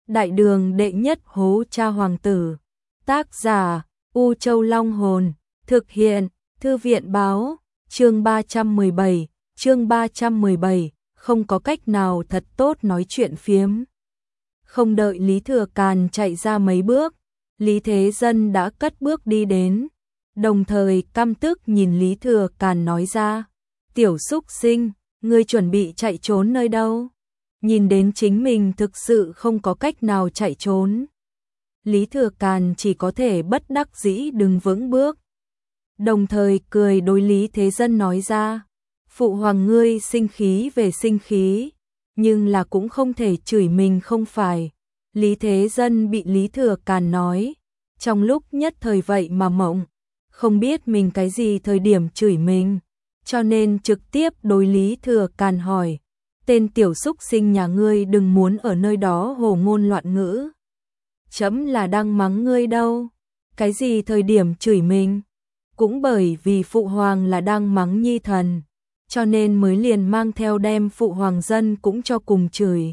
Đại đường đệ nhất hố cha hoàng tử. Tác giả U Châu Long Hồn. Thực hiện Thư viện báo. Chương 317, không có cách nào thật tốt nói chuyện phiếm. Không đợi Lý Thừa Càn chạy ra mấy bước, Lý Thế Dân đã cất bước đi đến, đồng thời căm tức nhìn Lý Thừa Càn nói ra: "Tiểu súc sinh, ngươi chuẩn bị chạy trốn nơi đâu?" Nhìn đến chính mình thực sự không có cách nào chạy trốn, Lý Thừa Càn chỉ có thể bất đắc dĩ đứng vững bước, đồng thời cười đối Lý Thế Dân nói ra: "Phụ hoàng ngươi sinh khí về sinh khí, nhưng là cũng không thể chửi mình không phải." Lý Thế Dân bị Lý Thừa Càn nói, trong lúc nhất thời vậy mà mộng, không biết mình cái gì thời điểm chửi mình, cho nên trực tiếp đối Lý Thừa Càn hỏi: "Tên tiểu súc sinh nhà ngươi đừng muốn ở nơi đó hồ ngôn loạn ngữ. Chấm là đang mắng ngươi đâu, cái gì thời điểm chửi mình, cũng bởi vì phụ hoàng là đang mắng nhi thần, cho nên mới liền mang theo đem phụ hoàng dân cũng cho cùng chửi.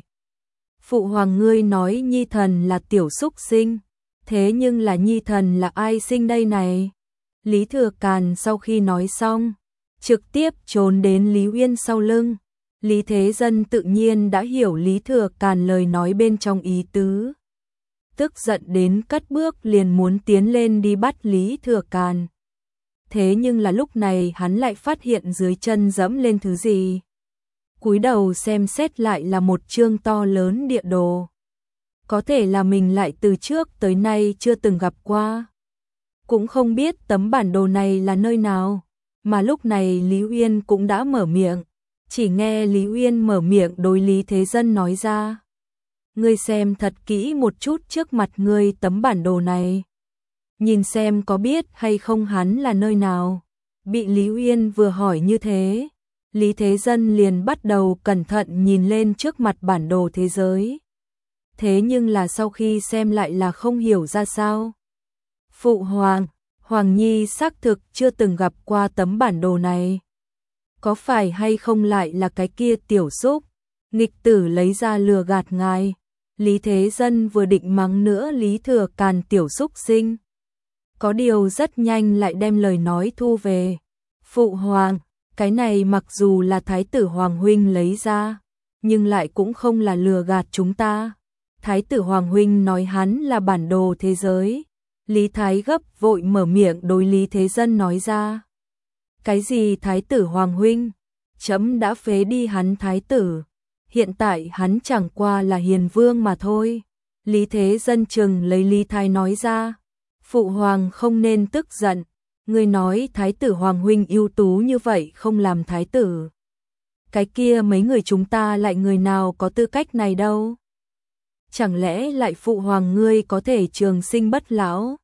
Phụ hoàng ngươi nói nhi thần là tiểu súc sinh, thế nhưng là nhi thần là ai sinh đây này?" Lý Thừa Càn sau khi nói xong, trực tiếp trốn đến Lý Uyên sau lưng. Lý Thế Dân tự nhiên đã hiểu Lý Thừa Càn lời nói bên trong ý tứ, tức giận đến cất bước liền muốn tiến lên đi bắt Lý Thừa Càn. Thế nhưng là lúc này hắn lại phát hiện dưới chân dẫm lên thứ gì. Cúi đầu xem xét lại là một chương to lớn địa đồ. Có thể là mình lại từ trước tới nay chưa từng gặp qua. Cũng không biết tấm bản đồ này là nơi nào, mà lúc này Lý Uyên cũng đã mở miệng. Chỉ nghe Lý Uyên mở miệng đối Lý Thế Dân nói ra: "Ngươi xem thật kỹ một chút trước mặt ngươi tấm bản đồ này, nhìn xem có biết hay không hắn là nơi nào." Bị Lý Uyên vừa hỏi như thế, Lý Thế Dân liền bắt đầu cẩn thận nhìn lên trước mặt bản đồ thế giới. Thế nhưng là sau khi xem lại là không hiểu ra sao. "Phụ hoàng, Hoàng Nhi xác thực chưa từng gặp qua tấm bản đồ này. Có phải hay không lại là cái kia tiểu súc nghịch tử lấy ra lừa gạt ngài?" Lý Thế Dân vừa định mắng nữa Lý Thừa Càn tiểu súc sinh, có điều rất nhanh lại đem lời nói thu về. "Phụ hoàng, cái này mặc dù là Thái tử Hoàng huynh lấy ra, nhưng lại cũng không là lừa gạt chúng ta. Thái tử Hoàng huynh nói hắn là bản đồ thế giới." Lý Thái gấp vội mở miệng đối Lý Thế Dân nói ra: "Cái gì Thái tử Hoàng huynh? Chấm đã phế đi hắn thái tử, hiện tại hắn chẳng qua là hiền vương mà thôi." Lý Thế Dân chừng lấy Lý Thái nói ra: "Phụ hoàng không nên tức giận, người nói Thái tử Hoàng huynh ưu tú như vậy không làm thái tử. Cái kia mấy người chúng ta lại người nào có tư cách này đâu? Chẳng lẽ lại phụ hoàng ngươi có thể trường sinh bất lão?"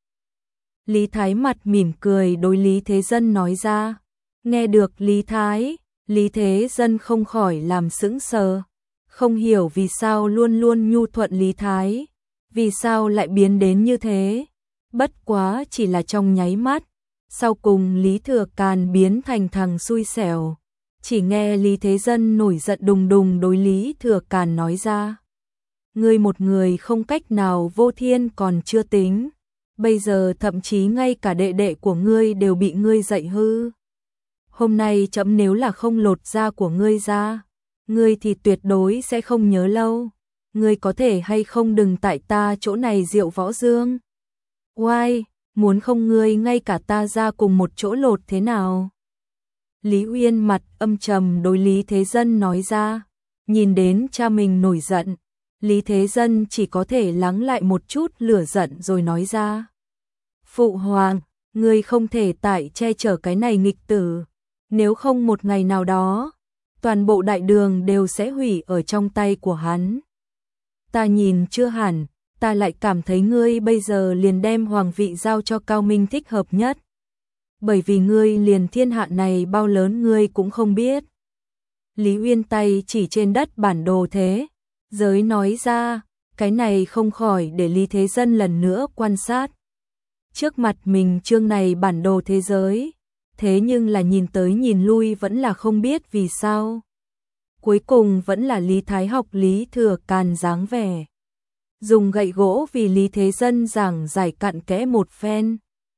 Lý Thái mặt mỉm cười đối Lý Thế Dân nói ra. Nghe được Lý Thái, Lý Thế Dân không khỏi làm sững sờ, không hiểu vì sao luôn luôn nhu thuận Lý Thái, vì sao lại biến đến như thế. Bất quá chỉ là trong nháy mắt, sau cùng Lý Thừa Càn biến thành thằng xui xẻo. Chỉ nghe Lý Thế Dân nổi giận đùng đùng đối Lý Thừa Càn nói ra: "Ngươi một người không cách nào vô thiên còn chưa tính, bây giờ thậm chí ngay cả đệ đệ của ngươi đều bị ngươi dạy hư. Hôm nay chấm nếu là không lột da của ngươi ra, ngươi thì tuyệt đối sẽ không nhớ lâu. Ngươi có thể hay không đừng tại ta chỗ này diệu võ dương? Oai, muốn không ngươi ngay cả ta ra cùng một chỗ lột thế nào?" Lý Uyên mặt âm trầm đối Lý Thế Dân nói ra. Nhìn đến cha mình nổi giận, Lý Thế Dân chỉ có thể lắng lại một chút lửa giận rồi nói ra: "Phụ hoàng, ngươi không thể tại che chở cái này nghịch tử, nếu không một ngày nào đó, toàn bộ đại đường đều sẽ hủy ở trong tay của hắn. Ta nhìn chưa hẳn, ta lại cảm thấy ngươi bây giờ liền đem hoàng vị giao cho Cao Minh thích hợp nhất. Bởi vì ngươi liền thiên hạ này bao lớn ngươi cũng không biết." Lý Uyên tay chỉ trên đất bản đồ thế giới nói ra, cái này không khỏi để Lý Thế Dân lần nữa quan sát. Trước mặt mình chương này bản đồ thế giới, thế nhưng là nhìn tới nhìn lui vẫn là không biết vì sao. Cuối cùng vẫn là Lý Thái học Lý Thừa Càn dáng vẻ dùng gậy gỗ vì Lý Thế Dân giảng giải cặn kẽ một phen.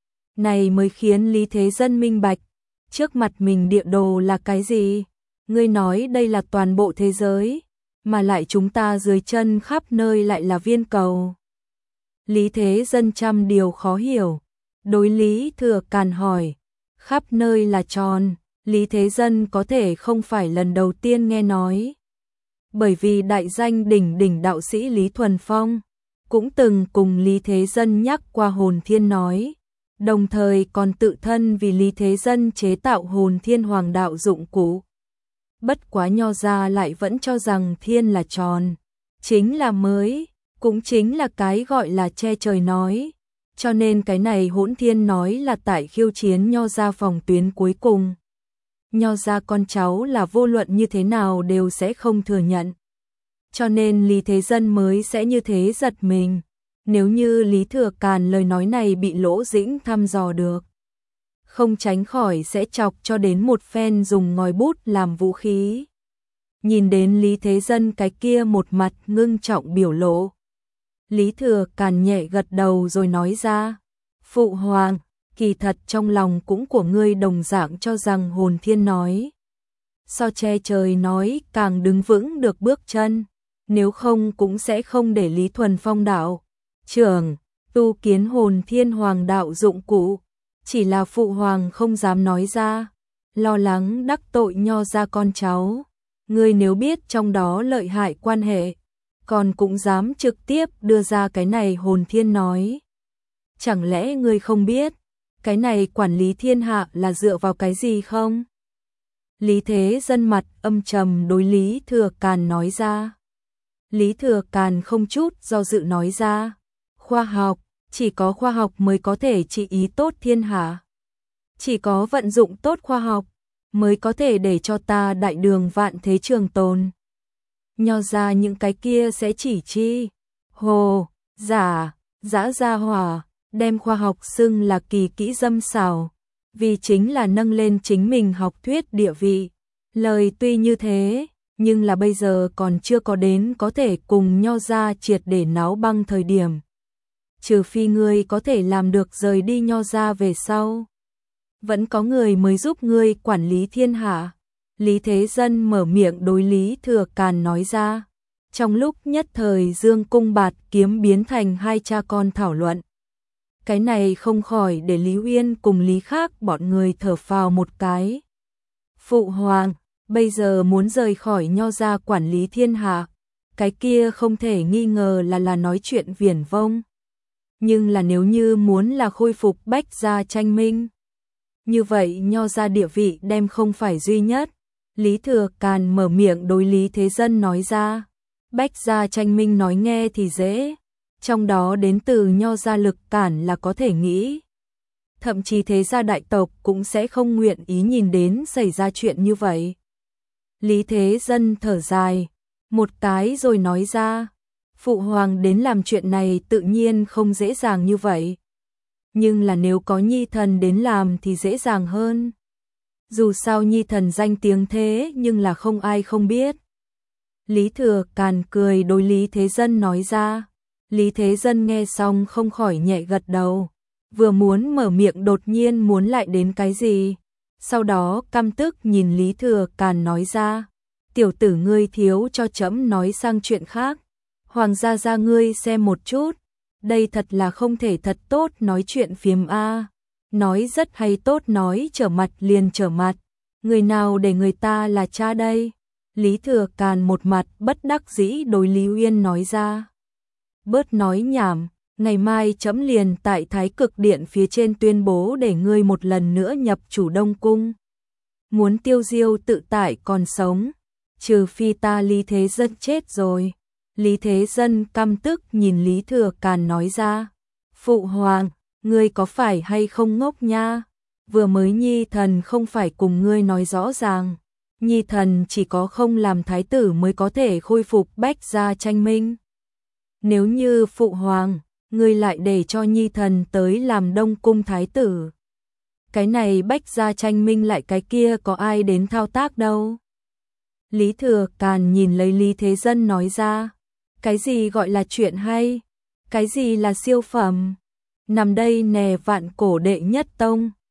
Này mới khiến Lý Thế Dân minh bạch, trước mặt mình địa đồ là cái gì? Ngươi nói đây là toàn bộ thế giới, mà lại chúng ta dưới chân khắp nơi lại là viên cầu. Lý Thế Dân trăm điều khó hiểu, đối Lý Thừa Càn hỏi, khắp nơi là tròn, Lý Thế Dân có thể không phải lần đầu tiên nghe nói. Bởi vì đại danh đỉnh đỉnh đạo sĩ Lý Thuần Phong cũng từng cùng Lý Thế Dân nhắc qua hồn thiên nói, đồng thời còn tự thân vì Lý Thế Dân chế tạo hồn thiên hoàng đạo dụng cụ. Bất quá nho gia lại vẫn cho rằng thiên là tròn, chính là mới, cũng chính là cái gọi là che trời nói, cho nên cái này Hỗn Thiên nói là tại khiêu chiến nho gia phòng tuyến cuối cùng. Nho gia con cháu là vô luận như thế nào đều sẽ không thừa nhận. Cho nên Lý Thế Dân mới sẽ như thế giật mình. Nếu như Lý Thừa Càn lời nói này bị Lỗ Dĩnh thăm dò được, không tránh khỏi sẽ chọc cho đến một phen dùng ngòi bút làm vũ khí. Nhìn đến Lý Thế Dân cái kia một mặt ngưng trọng biểu lộ, Lý Thừa Càn nhẹ gật đầu rồi nói ra, Phụ Hoàng, kỳ thật trong lòng cũng của ngươi đồng dạng cho rằng hồn thiên nói. So che trời nói càng đứng vững được bước chân, nếu không cũng sẽ không để Lý Thuần Phong đạo trưởng tu kiến hồn thiên hoàng đạo dụng cụ, chỉ là Phụ Hoàng không dám nói ra, lo lắng đắc tội nho gia con cháu. Ngươi nếu biết trong đó lợi hại quan hệ, còn cũng dám trực tiếp đưa ra cái này hồn thiên nói. Chẳng lẽ ngươi không biết, cái này quản lý thiên hạ là dựa vào cái gì không? Lý Thế Dân mặt âm trầm đối Lý Thừa Càn nói ra. Lý Thừa Càn không chút do dự nói ra, khoa học, chỉ có khoa học mới có thể trị ý tốt thiên hạ. Chỉ có vận dụng tốt khoa học, mới có thể để cho ta đại đường vạn thế trường tồn. Nho ra những cái kia sẽ chỉ chi, hồ, giả, dã gia hỏa, đem khoa học xưng là kỳ kỹ dâm xảo, vì chính là nâng lên chính mình học thuyết địa vị. Lời tuy như thế, nhưng là bây giờ còn chưa có đến có thể cùng nho ra triệt để náo băng thời điểm. Trừ phi ngươi có thể làm được rời đi nho ra về sau, vẫn có người mới giúp ngươi quản lý thiên hạ. Lý Thế Dân mở miệng đối Lý Thừa Càn nói ra. Trong lúc nhất thời Dương Cung Bạt Kiếm biến thành hai cha con thảo luận. Cái này không khỏi để Lý Uyên cùng Lý Khác bọn người thở phào một cái. Phụ Hoàng, bây giờ muốn rời khỏi nho gia quản lý thiên hạ, cái kia không thể nghi ngờ là nói chuyện viển vông. Nhưng là nếu như muốn là khôi phục Bách gia tranh minh, như vậy nho gia địa vị đem không phải duy nhất. Lý Thừa Càn mở miệng đối Lý Thế Dân nói ra, Bách gia tranh minh nói nghe thì dễ, trong đó đến từ nho gia lực cản là có thể nghĩ. Thậm chí thế gia đại tộc cũng sẽ không nguyện ý nhìn đến xảy ra chuyện như vậy. Lý Thế Dân thở dài, một cái rồi nói ra, Phụ Hoàng đến làm chuyện này tự nhiên không dễ dàng như vậy. Nhưng là nếu có Nhi Thần đến làm thì dễ dàng hơn. Dù sao Nhi Thần danh tiếng thế nhưng là không ai không biết. Lý Thừa Càn cười đối Lý Thế Dân nói ra. Lý Thế Dân nghe xong không khỏi nhẹ gật đầu. Vừa muốn mở miệng đột nhiên muốn lại đến cái gì. Sau đó căm tức nhìn Lý Thừa Càn nói ra. Tiểu tử ngươi thiếu cho trẫm nói sang chuyện khác. Hoàng gia gia ngươi xem một chút. Đây thật là không thể thật tốt nói chuyện phiếm a. Nói rất hay tốt nói trở mặt liền trở mặt. Người nào để người ta là cha đây? Lý Thừa Càn một mặt bất đắc dĩ đối Lý Uyên nói ra. Bớt nói nhảm, ngày mai trẫm liền tại Thái Cực Điện phía trên tuyên bố để ngươi một lần nữa nhập chủ Đông Cung. Muốn tiêu diêu tự tại còn sống, trừ phi ta Lý Thế Dân chết rồi. Lý Thế Dân căm tức nhìn Lý Thừa Càn nói ra. Phụ Hoàng, ngươi có phải hay không ngốc nha? Vừa mới Nhi Thần không phải cùng ngươi nói rõ ràng. Nhi Thần chỉ có không làm thái tử mới có thể khôi phục Bách gia tranh minh. Nếu như Phụ Hoàng, ngươi lại để cho Nhi Thần tới làm Đông Cung thái tử. Cái này Bách gia tranh minh lại cái kia có ai đến thao tác đâu. Lý Thừa Càn nhìn lấy Lý Thế Dân nói ra. Cái gì gọi là chuyện hay? Cái gì là siêu phẩm? Nằm đây nè vạn cổ đệ nhất tông.